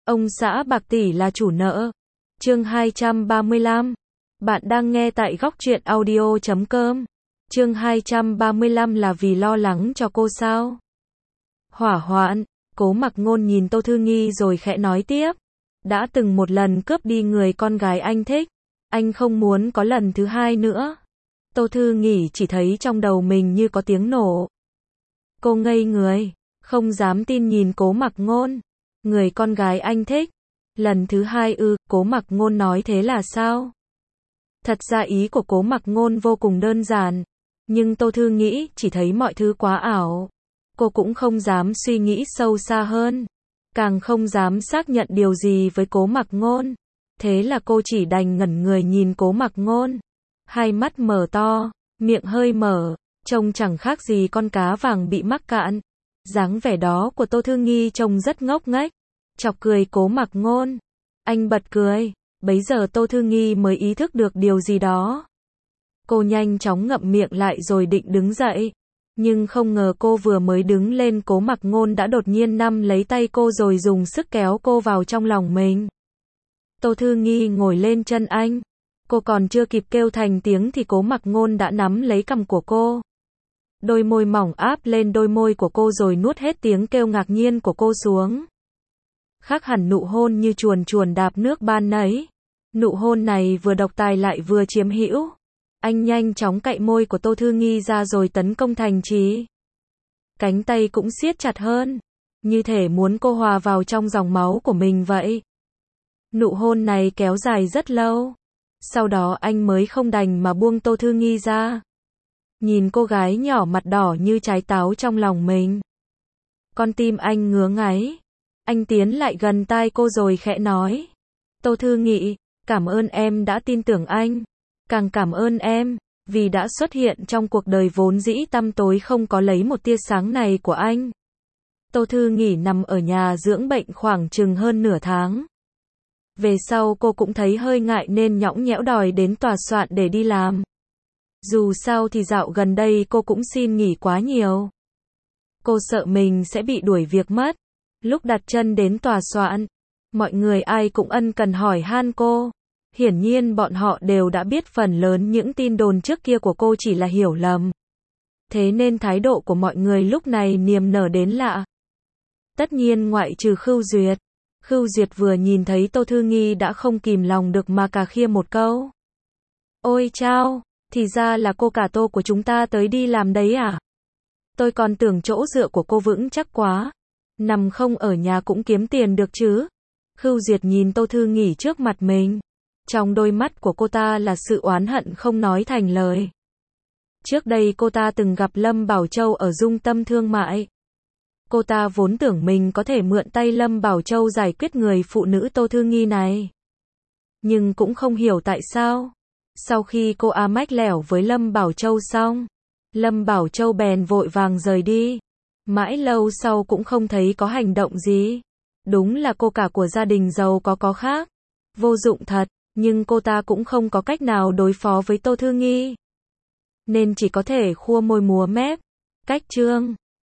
Ông xã bạc tỷ là chủ nợ. Chương 235. Bạn đang nghe tại góc truyện audio.com. Chương 235 là vì lo lắng cho cô sao? Hỏa hoạn, Cố Mặc Ngôn nhìn Tô Thư Nghi rồi khẽ nói tiếp. Đã từng một lần cướp đi người con gái anh thích. Anh không muốn có lần thứ hai nữa. Tô Thư Nghi chỉ thấy trong đầu mình như có tiếng nổ. Cô ngây người, không dám tin nhìn Cố Mặc Ngôn. Người con gái anh thích. Lần thứ hai ư? Cố Mặc Ngôn nói thế là sao? Thật ra ý của Cố Mặc Ngôn vô cùng đơn giản. Nhưng Tô Thư nghĩ chỉ thấy mọi thứ quá ảo. Cô cũng không dám suy nghĩ sâu xa hơn. Càng không dám xác nhận điều gì với Cố Mặc Ngôn. Thế là cô chỉ đành ngẩn người nhìn Cố Mặc Ngôn. Hai mắt mở to, miệng hơi mở, trông chẳng khác gì con cá vàng bị mắc cạn. Dáng vẻ đó của Tô Thư Nghi trông rất ngốc nghếch. Chọc cười Cố Mặc Ngôn. Anh bật cười. Bấy giờ Tô Thư Nghi mới ý thức được điều gì đó. Cô nhanh chóng ngậm miệng lại rồi định đứng dậy. Nhưng không ngờ cô vừa mới đứng lên, Cố Mặc Ngôn đã đột nhiên nắm lấy tay cô rồi dùng sức kéo cô vào trong lòng mình. Tô Thư Nghi ngồi lên chân anh. Cô còn chưa kịp kêu thành tiếng thì Cố Mặc Ngôn đã nắm lấy cằm của cô. Đôi môi mỏng áp lên đôi môi của cô rồi nuốt hết tiếng kêu ngạc nhiên của cô xuống. Khác hẳn nụ hôn như chuồn chuồn đạp nước ban nấy. Nụ hôn này vừa độc tài lại vừa chiếm hữu. Anh nhanh chóng cạy môi của Tô Thư Nghi ra rồi tấn công thành trí. Cánh tay cũng siết chặt hơn. Như thể muốn cô hòa vào trong dòng máu của mình vậy. Nụ hôn này kéo dài rất lâu. Sau đó anh mới không đành mà buông Tô Thư Nghi ra. Nhìn cô gái nhỏ mặt đỏ như trái táo trong lòng mình. Con tim anh ngứa ngáy. Anh tiến lại gần tai cô rồi khẽ nói. Tô Thư Nghi, cảm ơn em đã tin tưởng anh. Càng cảm ơn em, vì đã xuất hiện trong cuộc đời vốn dĩ tăm tối không có lấy một tia sáng này của anh. Tô Thư Nghi nằm ở nhà dưỡng bệnh khoảng chừng hơn nửa tháng. Về sau cô cũng thấy hơi ngại nên nhõng nhẽo đòi đến tòa soạn để đi làm. Dù sao thì dạo gần đây cô cũng xin nghỉ quá nhiều. Cô sợ mình sẽ bị đuổi việc mất. Lúc đặt chân đến tòa soạn, mọi người ai cũng ân cần hỏi han cô. Hiển nhiên bọn họ đều đã biết phần lớn những tin đồn trước kia của cô chỉ là hiểu lầm. Thế nên thái độ của mọi người lúc này niềm nở đến lạ. Tất nhiên ngoại trừ Khưu Duyệt. Khưu Duyệt vừa nhìn thấy Tô Thư Nghi đã không kìm lòng được mà cà khịa một câu. Ôi chao, thì ra là cô cả Tô của chúng ta tới đi làm đấy à? Tôi còn tưởng chỗ dựa của cô vững chắc quá. Nằm không ở nhà cũng kiếm tiền được chứ. Khưu Duyệt nhìn Tô Thư Nghi trước mặt mình. Trong đôi mắt của cô ta là sự oán hận không nói thành lời. Trước đây cô ta từng gặp Lâm Bảo Châu ở Dung Tâm Thương Mại. Cô ta vốn tưởng mình có thể mượn tay Lâm Bảo Châu giải quyết người phụ nữ Tô Thư Nghi này. Nhưng cũng không hiểu tại sao. Sau khi cô mách lẻo với Lâm Bảo Châu xong, Lâm Bảo Châu bèn vội vàng rời đi. Mãi lâu sau cũng không thấy có hành động gì. Đúng là cô cả của gia đình giàu có khác. Vô dụng thật, nhưng cô ta cũng không có cách nào đối phó với Tô Thư Nghi. Nên chỉ có thể khua môi múa mép. Cách chương